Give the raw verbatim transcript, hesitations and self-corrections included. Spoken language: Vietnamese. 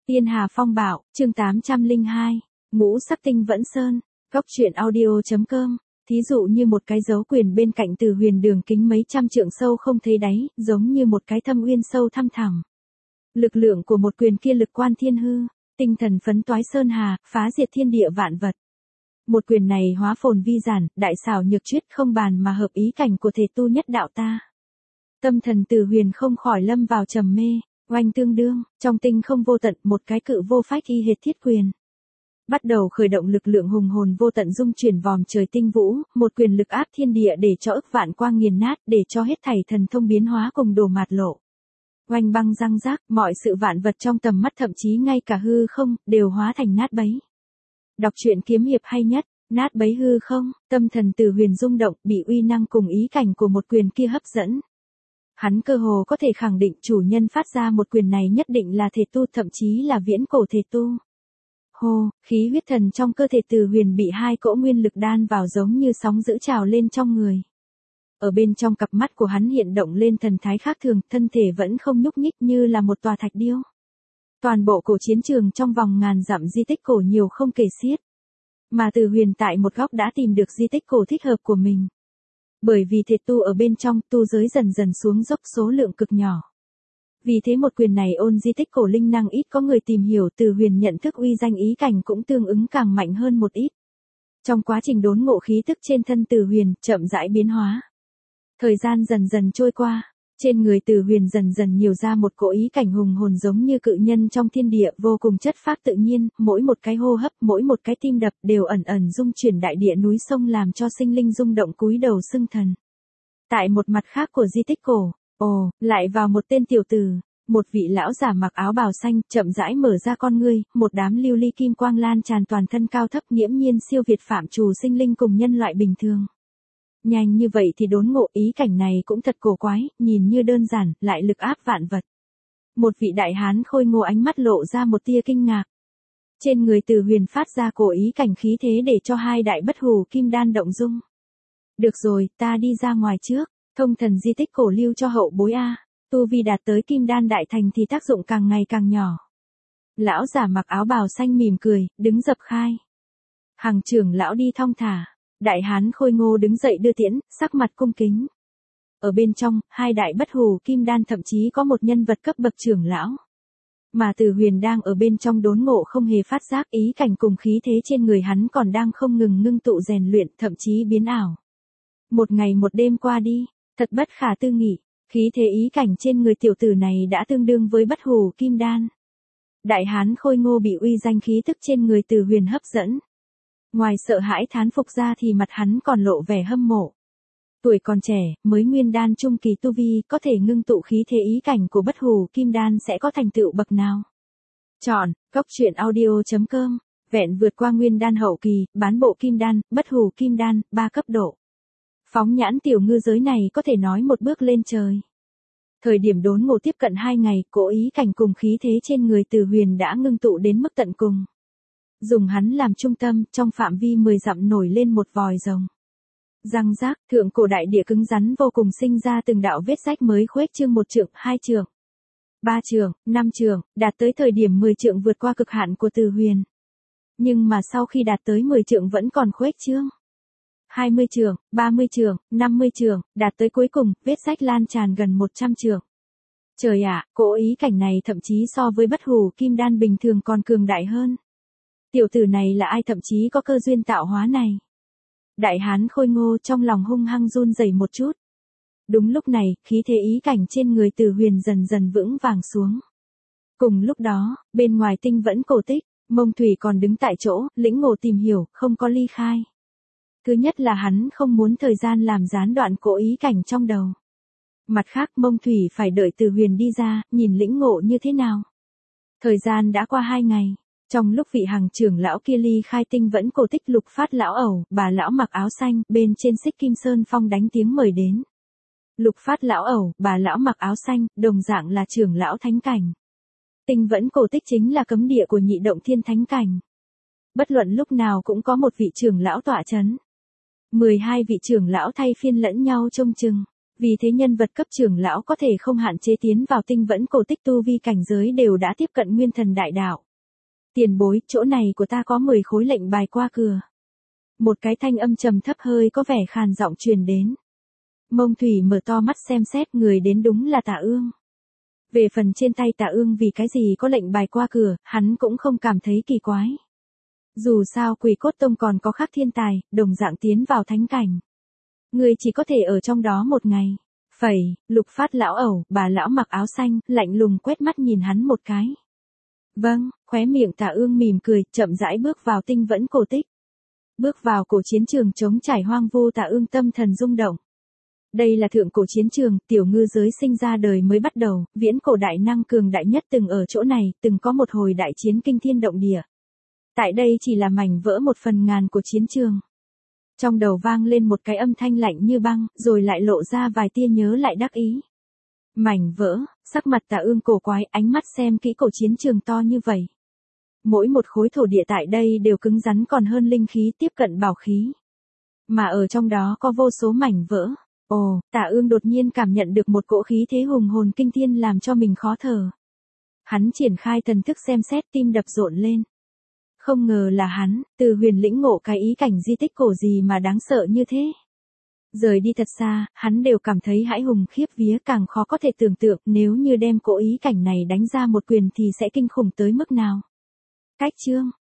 Tiên Hà Phong Bạo, chương tám trăm lẻ hai, Ngũ Sắc Tinh Vẫn Sơn, Góc truyện audio chấm com. Thí dụ như một cái dấu quyền bên cạnh Từ Huyền đường kính mấy trăm trượng sâu không thấy đáy, giống như một cái thâm uyên sâu thăm thẳm. Lực lượng của một quyền kia lực quan thiên hư, tinh thần phấn toái sơn hà, phá diệt thiên địa vạn vật. Một quyền này hóa phồn vi giản, đại xảo nhược chuyết không bàn mà hợp ý cảnh của thể tu nhất đạo ta. Tâm thần Từ Huyền không khỏi lâm vào trầm mê. Oanh tương đương, trong tinh không vô tận một cái cự vô phách y hệt thiết quyền. Bắt đầu khởi động lực lượng hùng hồn vô tận dung chuyển vòm trời tinh vũ, một quyền lực áp thiên địa để cho ức vạn quang nghiền nát, để cho hết thảy thần thông biến hóa cùng đổ mạt lộ. Oanh băng răng rác, mọi sự vạn vật trong tầm mắt thậm chí ngay cả hư không, đều hóa thành nát bấy. Đọc truyện kiếm hiệp hay nhất, nát bấy hư không, tâm thần Từ Huyền rung động, bị uy năng cùng ý cảnh của một quyền kia hấp dẫn. Hắn cơ hồ có thể khẳng định chủ nhân phát ra một quyền này nhất định là thể tu, thậm chí là viễn cổ thể tu. Hô, khí huyết thần trong cơ thể Từ Huyền bị hai cỗ nguyên lực đan vào giống như sóng dữ trào lên trong người. Ở bên trong cặp mắt của hắn hiện động lên thần thái khác thường, thân thể vẫn không nhúc nhích như là một tòa thạch điêu. Toàn bộ cổ chiến trường trong vòng ngàn dặm di tích cổ nhiều không kể xiết. Mà Từ Huyền tại một góc đã tìm được di tích cổ thích hợp của mình. Bởi vì thể tu ở bên trong, tu giới dần dần xuống dốc số lượng cực nhỏ. Vì thế một quyền này ôn di tích cổ linh năng ít có người tìm hiểu, Từ Huyền nhận thức uy danh ý cảnh cũng tương ứng càng mạnh hơn một ít. Trong quá trình đốn ngộ khí tức trên thân Từ Huyền, chậm rãi biến hóa. Thời gian dần dần trôi qua, trên người Từ Huyền dần dần nhiều ra một cỗ ý cảnh hùng hồn giống như cự nhân trong thiên địa, vô cùng chất phác tự nhiên, mỗi một cái hô hấp, mỗi một cái tim đập đều ẩn ẩn dung chuyển đại địa núi sông làm cho sinh linh rung động cúi đầu xưng thần. Tại một mặt khác của di tích cổ, ồ, lại vào một tên tiểu tử, một vị lão giả mặc áo bào xanh, chậm rãi mở ra con ngươi, một đám lưu ly kim quang lan tràn toàn thân cao thấp nghiễm nhiên siêu việt phạm trù sinh linh cùng nhân loại bình thường. Nhanh như vậy thì đốn ngộ, ý cảnh này cũng thật cổ quái, nhìn như đơn giản, lại lực áp vạn vật. Một vị đại hán khôi ngô ánh mắt lộ ra một tia kinh ngạc. Trên người Từ Huyền phát ra cổ ý cảnh khí thế để cho hai đại bất hủ kim đan động dung. Được rồi, ta đi ra ngoài trước, thông thần di tích cổ lưu cho hậu bối a, tu vi đạt tới kim đan đại thành thì tác dụng càng ngày càng nhỏ. Lão giả mặc áo bào xanh mỉm cười, đứng dập khai. Hằng trưởng lão đi thong thả. Đại hán khôi ngô đứng dậy đưa tiễn, sắc mặt cung kính. Ở bên trong, hai đại bất hủ kim đan thậm chí có một nhân vật cấp bậc trưởng lão. Mà Từ Huyền đang ở bên trong đốn ngộ không hề phát giác, ý cảnh cùng khí thế trên người hắn còn đang không ngừng ngưng tụ rèn luyện, thậm chí biến ảo. Một ngày một đêm qua đi, thật bất khả tư nghị, khí thế ý cảnh trên người tiểu tử này đã tương đương với bất hủ kim đan. Đại hán khôi ngô bị uy danh khí tức trên người Từ Huyền hấp dẫn. Ngoài sợ hãi thán phục ra thì mặt hắn còn lộ vẻ hâm mộ. Tuổi còn trẻ, mới nguyên đan trung kỳ tu vi, có thể ngưng tụ khí thế ý cảnh của bất hủ kim đan sẽ có thành tựu bậc nào? Chọn, Góc truyện audio chấm com, vẹn vượt qua nguyên đan hậu kỳ, bán bộ kim đan, bất hủ kim đan, ba cấp độ. Phóng nhãn tiểu ngư giới này có thể nói một bước lên trời. Thời điểm đốn ngộ tiếp cận hai ngày, cỗ ý cảnh cùng khí thế trên người Từ Huyền đã ngưng tụ đến mức tận cùng. Dùng hắn làm trung tâm, trong phạm vi mười dặm nổi lên một vòi rồng. Răng rác, thượng cổ đại địa cứng rắn vô cùng sinh ra từng đạo vết rách mới khuếch trương một trượng, hai trượng, ba trượng, năm trượng, đạt tới thời điểm mười trượng vượt qua cực hạn của Từ Huyền. Nhưng mà sau khi đạt tới mười trượng vẫn còn khuếch trương. hai mươi trượng, ba mươi trượng, năm mươi trượng, đạt tới cuối cùng, vết rách lan tràn gần một trăm trượng. Trời ạ, cỗ ý cảnh này thậm chí so với bất hủ kim đan bình thường còn cường đại hơn. Tiểu tử này là ai, thậm chí có cơ duyên tạo hóa này. Đại hán khôi ngô trong lòng hung hăng run rẩy một chút. Đúng lúc này, khí thế ý cảnh trên người Từ Huyền dần dần vững vàng xuống. Cùng lúc đó, bên ngoài tinh vẫn cổ tích, Mông Thủy còn đứng tại chỗ, lĩnh ngộ tìm hiểu, không có ly khai. Thứ nhất là hắn không muốn thời gian làm gián đoạn cỗ ý cảnh trong đầu. Mặt khác, Mông Thủy phải đợi Từ Huyền đi ra, nhìn lĩnh ngộ như thế nào. Thời gian đã qua hai ngày. Trong lúc vị Hằng trưởng lão kia ly khai tinh vẫn cổ tích, Lục Phát lão ẩu, bà lão mặc áo xanh, bên trên xích kim sơn phong đánh tiếng mời đến. Lục Phát lão ẩu, bà lão mặc áo xanh, đồng dạng là trưởng lão thánh cảnh. Tinh vẫn cổ tích chính là cấm địa của nhị động thiên thánh cảnh. Bất luận lúc nào cũng có một vị trưởng lão tọa chấn. mười hai vị trưởng lão thay phiên lẫn nhau trông chừng. Vì thế nhân vật cấp trưởng lão có thể không hạn chế tiến vào tinh vẫn cổ tích, tu vi cảnh giới đều đã tiếp cận nguyên thần đại đạo. Tiền bối, chỗ này của ta có mười khối lệnh bài qua cửa. Một cái thanh âm trầm thấp hơi có vẻ khàn giọng truyền đến. Mông Thủy mở to mắt xem xét, người đến đúng là Tạ Ương. Về phần trên tay Tạ Ương vì cái gì có lệnh bài qua cửa, hắn cũng không cảm thấy kỳ quái. Dù sao Quỷ Cốt Tông còn có khác thiên tài, đồng dạng tiến vào thánh cảnh. Người chỉ có thể ở trong đó một ngày. Phẩy, Lục Phát lão ẩu, bà lão mặc áo xanh, lạnh lùng quét mắt nhìn hắn một cái. Vâng, khóe miệng Tạ Ương mỉm cười, chậm rãi bước vào tinh vẫn cổ tích. Bước vào cổ chiến trường trống trải hoang vu, Tạ Ương tâm thần rung động. Đây là thượng cổ chiến trường, tiểu ngư giới sinh ra đời mới bắt đầu, viễn cổ đại năng cường đại nhất từng ở chỗ này, từng có một hồi đại chiến kinh thiên động địa. Tại đây chỉ là mảnh vỡ một phần ngàn của chiến trường. Trong đầu vang lên một cái âm thanh lạnh như băng, rồi lại lộ ra vài tia nhớ lại đắc ý. Mảnh vỡ, sắc mặt Tạ Ương cổ quái, ánh mắt xem kỹ cổ chiến trường to như vậy. Mỗi một khối thổ địa tại đây đều cứng rắn còn hơn linh khí, tiếp cận bảo khí. Mà ở trong đó có vô số mảnh vỡ. Ồ, Tạ Ương đột nhiên cảm nhận được một cỗ khí thế hùng hồn kinh thiên làm cho mình khó thở. Hắn triển khai thần thức xem xét, tim đập rộn lên. Không ngờ là hắn, từ huyền lĩnh ngộ cái ý cảnh di tích cổ gì mà đáng sợ như thế. Rời đi thật xa, hắn đều cảm thấy hãi hùng khiếp vía, càng khó có thể tưởng tượng nếu như đem cỗ ý cảnh này đánh ra một quyền thì sẽ kinh khủng tới mức nào. Cách chương,